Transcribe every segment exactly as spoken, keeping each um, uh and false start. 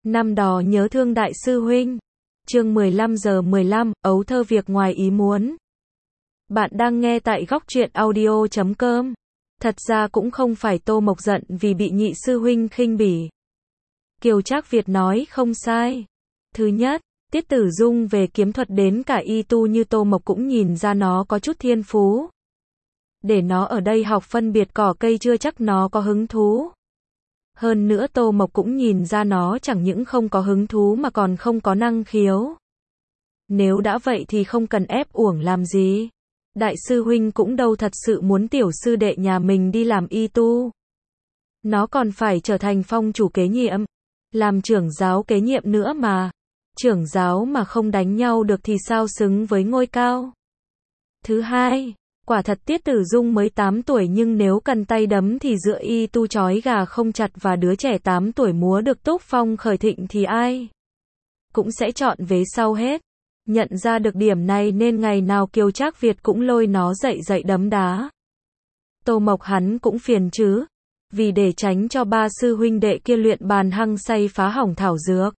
Năm đó nhớ thương đại sư huynh. Chương mười lăm giờ mười lăm, ấu thơ việc ngoài ý muốn. Bạn đang nghe tại góc truyện audio chấm com. Thật ra cũng không phải Tô Mộc giận vì bị nhị sư huynh khinh bỉ. Kiều Trác Việt nói không sai. Thứ nhất, Tiết Tử Dung về kiếm thuật đến cả y tu như Tô Mộc cũng nhìn ra nó có chút thiên phú. Để nó ở đây học phân biệt cỏ cây chưa chắc nó có hứng thú. Hơn nữa Tô Mộc cũng nhìn ra nó chẳng những không có hứng thú mà còn không có năng khiếu. Nếu đã vậy thì không cần ép uổng làm gì. Đại sư huynh cũng đâu thật sự muốn tiểu sư đệ nhà mình đi làm y tu. Nó còn phải trở thành phong chủ kế nhiệm, làm trưởng giáo kế nhiệm nữa mà. Trưởng giáo mà không đánh nhau được thì sao xứng với ngôi cao. Thứ hai, quả thật Tiết Tử Dung mới tám tuổi nhưng nếu cần tay đấm thì giữa y tu chói gà không chặt và đứa trẻ tám tuổi múa được túc phong khởi thịnh thì ai cũng sẽ chọn vế sau hết. Nhận ra được điểm này nên ngày nào Kiều Trác Việt cũng lôi nó dậy dậy đấm đá. Tô Mộc hắn cũng phiền chứ. Vì để tránh cho ba sư huynh đệ kia luyện bàn hăng say phá hỏng thảo dược,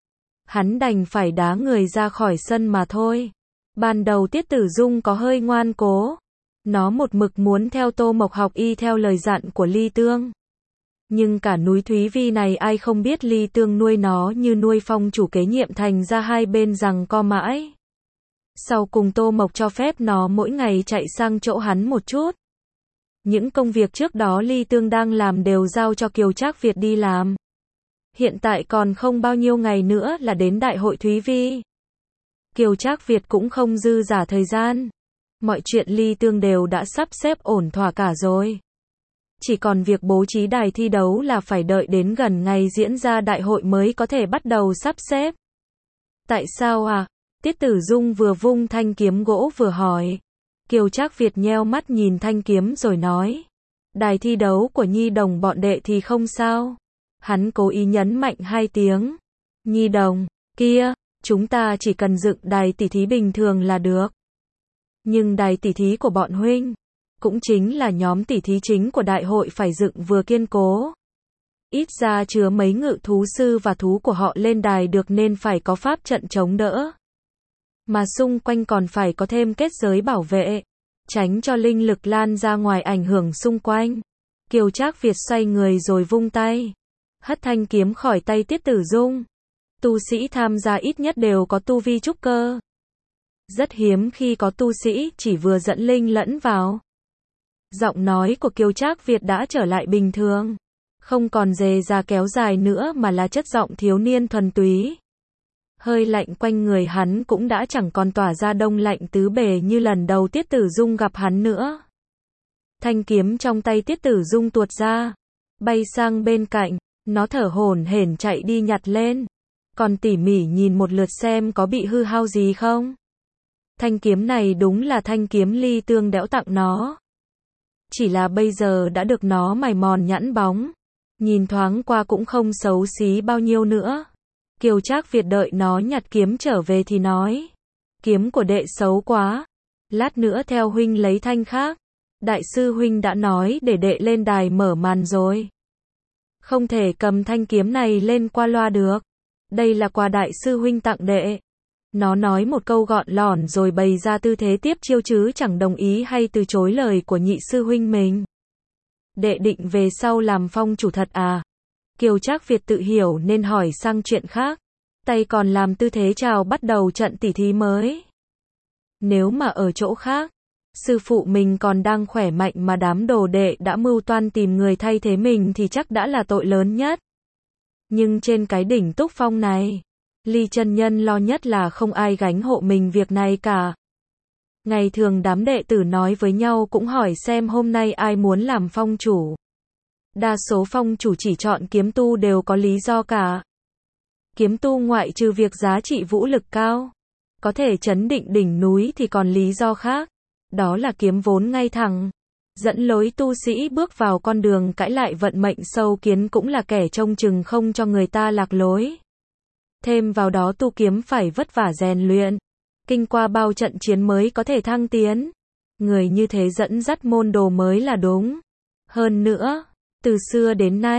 hắn đành phải đá người ra khỏi sân mà thôi. Ban đầu Tiết Tử Dung có hơi ngoan cố. Nó một mực muốn theo Tô Mộc học y theo lời dặn của Ly Tương. Nhưng cả núi Thúy Vi này ai không biết Ly Tương nuôi nó như nuôi phong chủ kế nhiệm, thành ra hai bên giằng co mãi. Sau cùng Tô Mộc cho phép nó mỗi ngày chạy sang chỗ hắn một chút. Những công việc trước đó Ly Tương đang làm đều giao cho Kiều Trác Việt đi làm. Hiện tại còn không bao nhiêu ngày nữa là đến đại hội Thúy Vi. Kiều Trác Việt cũng không dư dả thời gian. Mọi chuyện Ly Tương đều đã sắp xếp ổn thỏa cả rồi. Chỉ còn việc bố trí đài thi đấu là phải đợi đến gần ngày diễn ra đại hội mới có thể bắt đầu sắp xếp. Tại sao à? Tiết Tử Dung vừa vung thanh kiếm gỗ vừa hỏi. Kiều Trác Việt nheo mắt nhìn thanh kiếm rồi nói. Đài thi đấu của Nhi Đồng bọn đệ thì không sao. Hắn cố ý nhấn mạnh hai tiếng. Nhi Đồng, kia, chúng ta chỉ cần dựng đài tỉ thí bình thường là được. Nhưng đài tỉ thí của bọn huynh, cũng chính là nhóm tỉ thí chính của đại hội phải dựng vừa kiên cố. Ít ra chứa mấy ngự thú sư và thú của họ lên đài được nên phải có pháp trận chống đỡ. Mà xung quanh còn phải có thêm kết giới bảo vệ, tránh cho linh lực lan ra ngoài ảnh hưởng xung quanh. Kiều Trác Việt xoay người rồi vung tay, hất thanh kiếm khỏi tay Tiết Tử Dung. Tu sĩ tham gia ít nhất đều có tu vi trúc cơ. Rất hiếm khi có tu sĩ chỉ vừa dẫn linh lẫn vào. Giọng nói của Kiều Trác Việt đã trở lại bình thường. Không còn rề ra kéo dài nữa mà là chất giọng thiếu niên thuần túy. Hơi lạnh quanh người hắn cũng đã chẳng còn tỏa ra đông lạnh tứ bề như lần đầu Tiết Tử Dung gặp hắn nữa. Thanh kiếm trong tay Tiết Tử Dung tuột ra, bay sang bên cạnh, nó thở hổn hển chạy đi nhặt lên. Còn tỉ mỉ nhìn một lượt xem có bị hư hao gì không. Thanh kiếm này đúng là thanh kiếm Ly Tương đẽo tặng nó. Chỉ là bây giờ đã được nó mài mòn nhẵn bóng. Nhìn thoáng qua cũng không xấu xí bao nhiêu nữa. Kiều Trác Việt đợi nó nhặt kiếm trở về thì nói. Kiếm của đệ xấu quá. Lát nữa theo huynh lấy thanh khác. Đại sư huynh đã nói để đệ lên đài mở màn rồi. Không thể cầm thanh kiếm này lên qua loa được. Đây là quà đại sư huynh tặng đệ. Nó nói một câu gọn lỏn rồi bày ra tư thế tiếp chiêu chứ chẳng đồng ý hay từ chối lời của nhị sư huynh mình. Đệ định về sau làm phong chủ thật à? Kiều Trác Việt tự hiểu nên hỏi sang chuyện khác. Tay còn làm tư thế chào bắt đầu trận tỉ thí mới. Nếu mà ở chỗ khác, sư phụ mình còn đang khỏe mạnh mà đám đồ đệ đã mưu toan tìm người thay thế mình thì chắc đã là tội lớn nhất. Nhưng trên cái đỉnh túc phong này, Ly chân nhân lo nhất là không ai gánh hộ mình việc này cả. Ngày thường đám đệ tử nói với nhau cũng hỏi xem hôm nay ai muốn làm phong chủ. Đa số phong chủ chỉ chọn kiếm tu đều có lý do cả. Kiếm tu ngoại trừ việc giá trị vũ lực cao, có thể chấn định đỉnh núi thì còn lý do khác. Đó là kiếm vốn ngay thẳng, dẫn lối tu sĩ bước vào con đường cãi lại vận mệnh, sâu kiến cũng là kẻ trông chừng không cho người ta lạc lối. Thêm vào đó tu kiếm phải vất vả rèn luyện, kinh qua bao trận chiến mới có thể thăng tiến. Người như thế dẫn dắt môn đồ mới là đúng. Hơn nữa, từ xưa đến nay,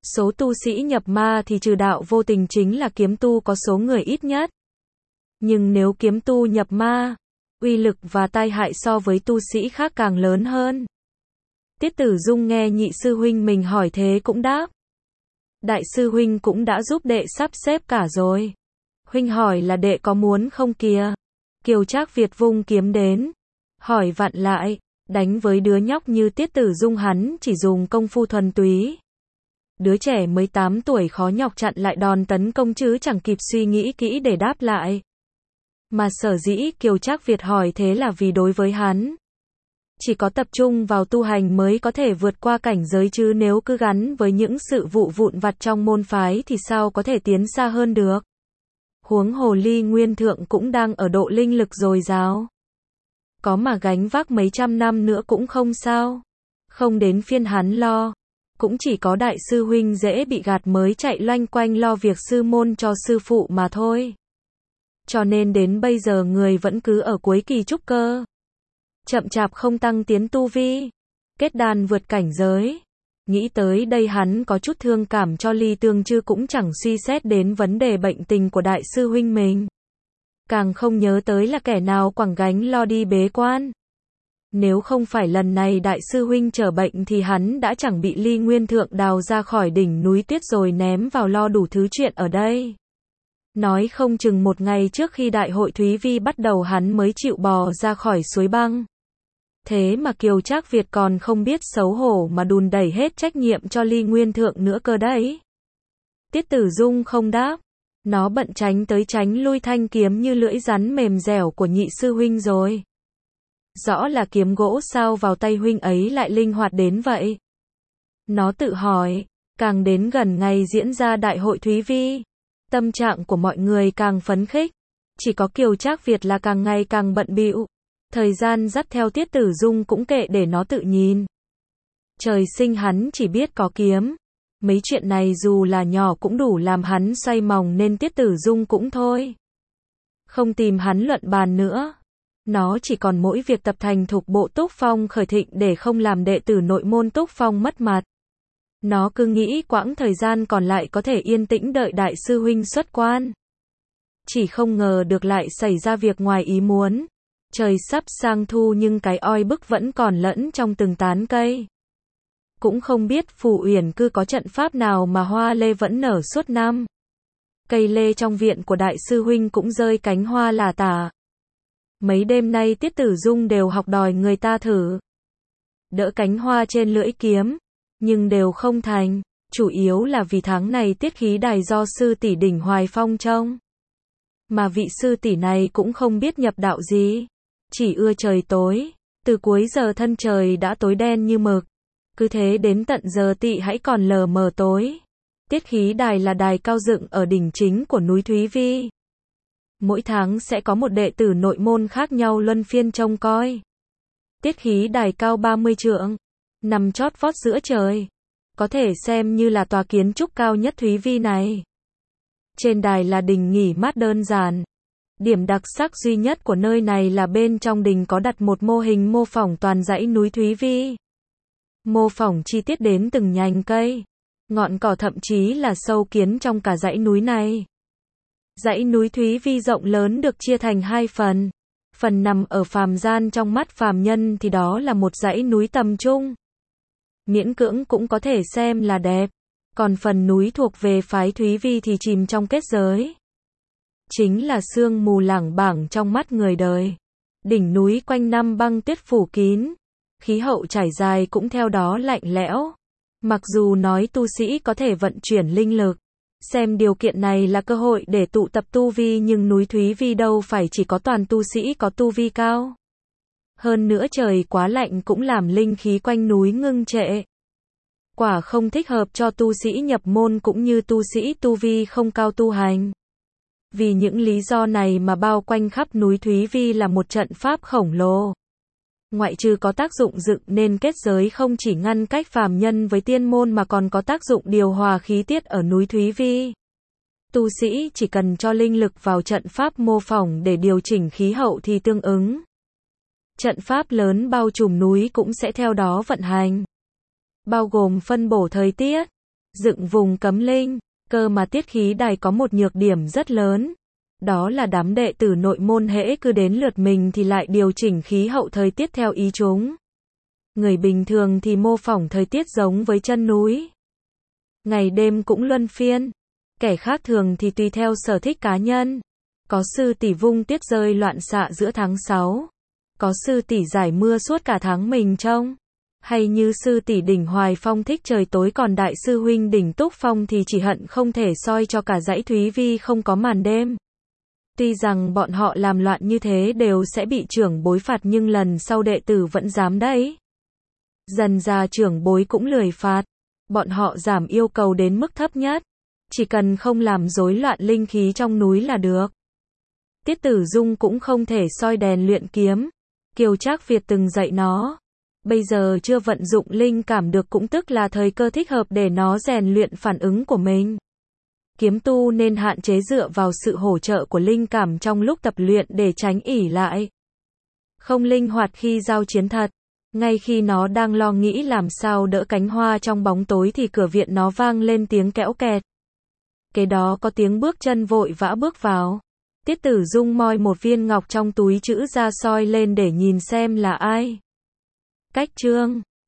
Số tu sĩ nhập ma thì trừ đạo vô tình chính là kiếm tu có số người ít nhất. Nhưng nếu kiếm tu nhập ma, uy lực và tai hại so với tu sĩ khác càng lớn hơn. Tiết Tử Dung nghe nhị sư huynh mình hỏi thế cũng đáp. Đại sư huynh cũng đã giúp đệ sắp xếp cả rồi. Huynh hỏi là đệ có muốn không kìa? Kiều Trác Việt vung kiếm đến, hỏi vặn lại, đánh với đứa nhóc như Tiết Tử Dung hắn chỉ dùng công phu thuần túy. Đứa trẻ mới tám tuổi khó nhọc chặn lại đòn tấn công chứ chẳng kịp suy nghĩ kỹ để đáp lại. Mà sở dĩ Kiều Trác Việt hỏi thế là vì đối với hắn, chỉ có tập trung vào tu hành mới có thể vượt qua cảnh giới chứ nếu cứ gắn với những sự vụ vụn vặt trong môn phái thì sao có thể tiến xa hơn được. Huống hồ Ly Nguyên Thượng cũng đang ở độ linh lực dồi dào. Có mà gánh vác mấy trăm năm nữa cũng không sao. Không đến phiên hắn lo. Cũng chỉ có đại sư huynh dễ bị gạt mới chạy loanh quanh lo việc sư môn cho sư phụ mà thôi. Cho nên đến bây giờ người vẫn cứ ở cuối kỳ trúc cơ. Chậm chạp không tăng tiến tu vi. Kết đan vượt cảnh giới. Nghĩ tới đây hắn có chút thương cảm cho Ly Tương chứ cũng chẳng suy xét đến vấn đề bệnh tình của đại sư huynh mình. Càng không nhớ tới là kẻ nào quẳng gánh lo đi bế quan. Nếu không phải lần này đại sư huynh trở bệnh thì hắn đã chẳng bị Ly Nguyên Thượng đào ra khỏi đỉnh núi tuyết rồi ném vào lo đủ thứ chuyện ở đây. Nói không chừng một ngày trước khi đại hội Thúy Vi bắt đầu hắn mới chịu bò ra khỏi suối băng. Thế mà Kiều Trác Việt còn không biết xấu hổ mà đùn đẩy hết trách nhiệm cho Ly Nguyên Thượng nữa cơ đấy. Tiết Tử Dung không đáp. Nó bận tránh tới tránh lui thanh kiếm như lưỡi rắn mềm dẻo của nhị sư huynh rồi. Rõ là kiếm gỗ sao vào tay huynh ấy lại linh hoạt đến vậy. Nó tự hỏi, càng đến gần ngày diễn ra đại hội Thúy Vi, tâm trạng của mọi người càng phấn khích. Chỉ có Kiều Trác Việt là càng ngày càng bận bịu. Thời gian dắt theo Tiết Tử Dung cũng kệ để nó tự nhìn. Trời sinh hắn chỉ biết có kiếm. Mấy chuyện này dù là nhỏ cũng đủ làm hắn xoay mòng nên Tiết Tử Dung cũng thôi. Không tìm hắn luận bàn nữa. Nó chỉ còn mỗi việc tập thành thục bộ Túc Phong khởi thịnh để không làm đệ tử nội môn Túc Phong mất mặt. Nó cứ nghĩ quãng thời gian còn lại có thể yên tĩnh đợi đại sư huynh xuất quan. Chỉ không ngờ được lại xảy ra việc ngoài ý muốn. Trời sắp sang thu nhưng cái oi bức vẫn còn lẫn trong từng tán cây. Cũng không biết Phù Uyển Cư có trận pháp nào mà hoa lê vẫn nở suốt năm. Cây lê trong viện của đại sư huynh cũng rơi cánh hoa lả tả. Mấy đêm nay Tiết Tử Dung đều học đòi người ta thử đỡ cánh hoa trên lưỡi kiếm, nhưng đều không thành, chủ yếu là vì tháng này tiết khí đài do sư tỷ Đỉnh Hoài Phong trông. Mà vị sư tỷ này cũng không biết nhập đạo gì, chỉ ưa trời tối, từ cuối giờ thân trời đã tối đen như mực. Cứ thế đến tận giờ tỵ hãy còn lờ mờ tối. Tiết khí đài là đài cao dựng ở đỉnh chính của núi Thúy Vi. Mỗi tháng sẽ có một đệ tử nội môn khác nhau luân phiên trông coi. Tiết khí đài cao ba mươi trượng, nằm chót vót giữa trời. Có thể xem như là tòa kiến trúc cao nhất Thúy Vi này. Trên đài là đình nghỉ mát đơn giản. Điểm đặc sắc duy nhất của nơi này là bên trong đình có đặt một mô hình mô phỏng toàn dãy núi Thúy Vi. Mô phỏng chi tiết đến từng nhành cây, ngọn cỏ thậm chí là sâu kiến trong cả dãy núi này. Dãy núi Thúy Vi rộng lớn được chia thành hai phần. Phần nằm ở phàm gian trong mắt phàm nhân thì đó là một dãy núi tầm trung. Miễn cưỡng cũng có thể xem là đẹp. Còn phần núi thuộc về phái Thúy Vi thì chìm trong kết giới. Chính là sương mù lảng bảng trong mắt người đời. Đỉnh núi quanh năm băng tuyết phủ kín. Khí hậu trải dài cũng theo đó lạnh lẽo. Mặc dù nói tu sĩ có thể vận chuyển linh lực, xem điều kiện này là cơ hội để tụ tập tu vi nhưng núi Thúy Vi đâu phải chỉ có toàn tu sĩ có tu vi cao. Hơn nữa trời quá lạnh cũng làm linh khí quanh núi ngưng trệ. Quả không thích hợp cho tu sĩ nhập môn cũng như tu sĩ tu vi không cao tu hành. Vì những lý do này mà bao quanh khắp núi Thúy Vi là một trận pháp khổng lồ. Ngoại trừ có tác dụng dựng nên kết giới không chỉ ngăn cách phàm nhân với tiên môn mà còn có tác dụng điều hòa khí tiết ở núi Thúy Vi. Tu sĩ chỉ cần cho linh lực vào trận pháp mô phỏng để điều chỉnh khí hậu thì tương ứng. Trận pháp lớn bao trùm núi cũng sẽ theo đó vận hành. Bao gồm phân bổ thời tiết, dựng vùng cấm linh, cơ mà Tiết Khí Đài có một nhược điểm rất lớn. Đó là đám đệ tử nội môn hễ cứ đến lượt mình thì lại điều chỉnh khí hậu thời tiết theo ý chúng. Người bình thường thì mô phỏng thời tiết giống với chân núi. Ngày đêm cũng luân phiên. Kẻ khác thường thì tùy theo sở thích cá nhân. Có sư tỷ vung tiết rơi loạn xạ giữa tháng sáu. Có sư tỷ giải mưa suốt cả tháng mình trông. Hay như sư tỷ Đỉnh Hoài Phong thích trời tối, còn đại sư huynh Đỉnh Túc Phong thì chỉ hận không thể soi cho cả dãy Thúy Vi không có màn đêm. Tuy rằng bọn họ làm loạn như thế đều sẽ bị trưởng bối phạt, nhưng lần sau đệ tử vẫn dám đấy. Dần ra trưởng bối cũng lười phạt. Bọn họ giảm yêu cầu đến mức thấp nhất. Chỉ cần không làm rối loạn linh khí trong núi là được. Tiết Tử Dung cũng không thể soi đèn luyện kiếm. Kiều Trác Việt từng dạy nó. Bây giờ chưa vận dụng linh cảm được cũng tức là thời cơ thích hợp để nó rèn luyện phản ứng của mình. Kiếm tu nên hạn chế dựa vào sự hỗ trợ của linh cảm trong lúc tập luyện để tránh ỷ lại. Không linh hoạt khi giao chiến thật. Ngay khi nó đang lo nghĩ làm sao đỡ cánh hoa trong bóng tối thì cửa viện nó vang lên tiếng kẽo kẹt. Kế đó có tiếng bước chân vội vã bước vào. Tiết Tử Dung moi một viên ngọc trong túi trữ ra soi lên để nhìn xem là ai. Cách chương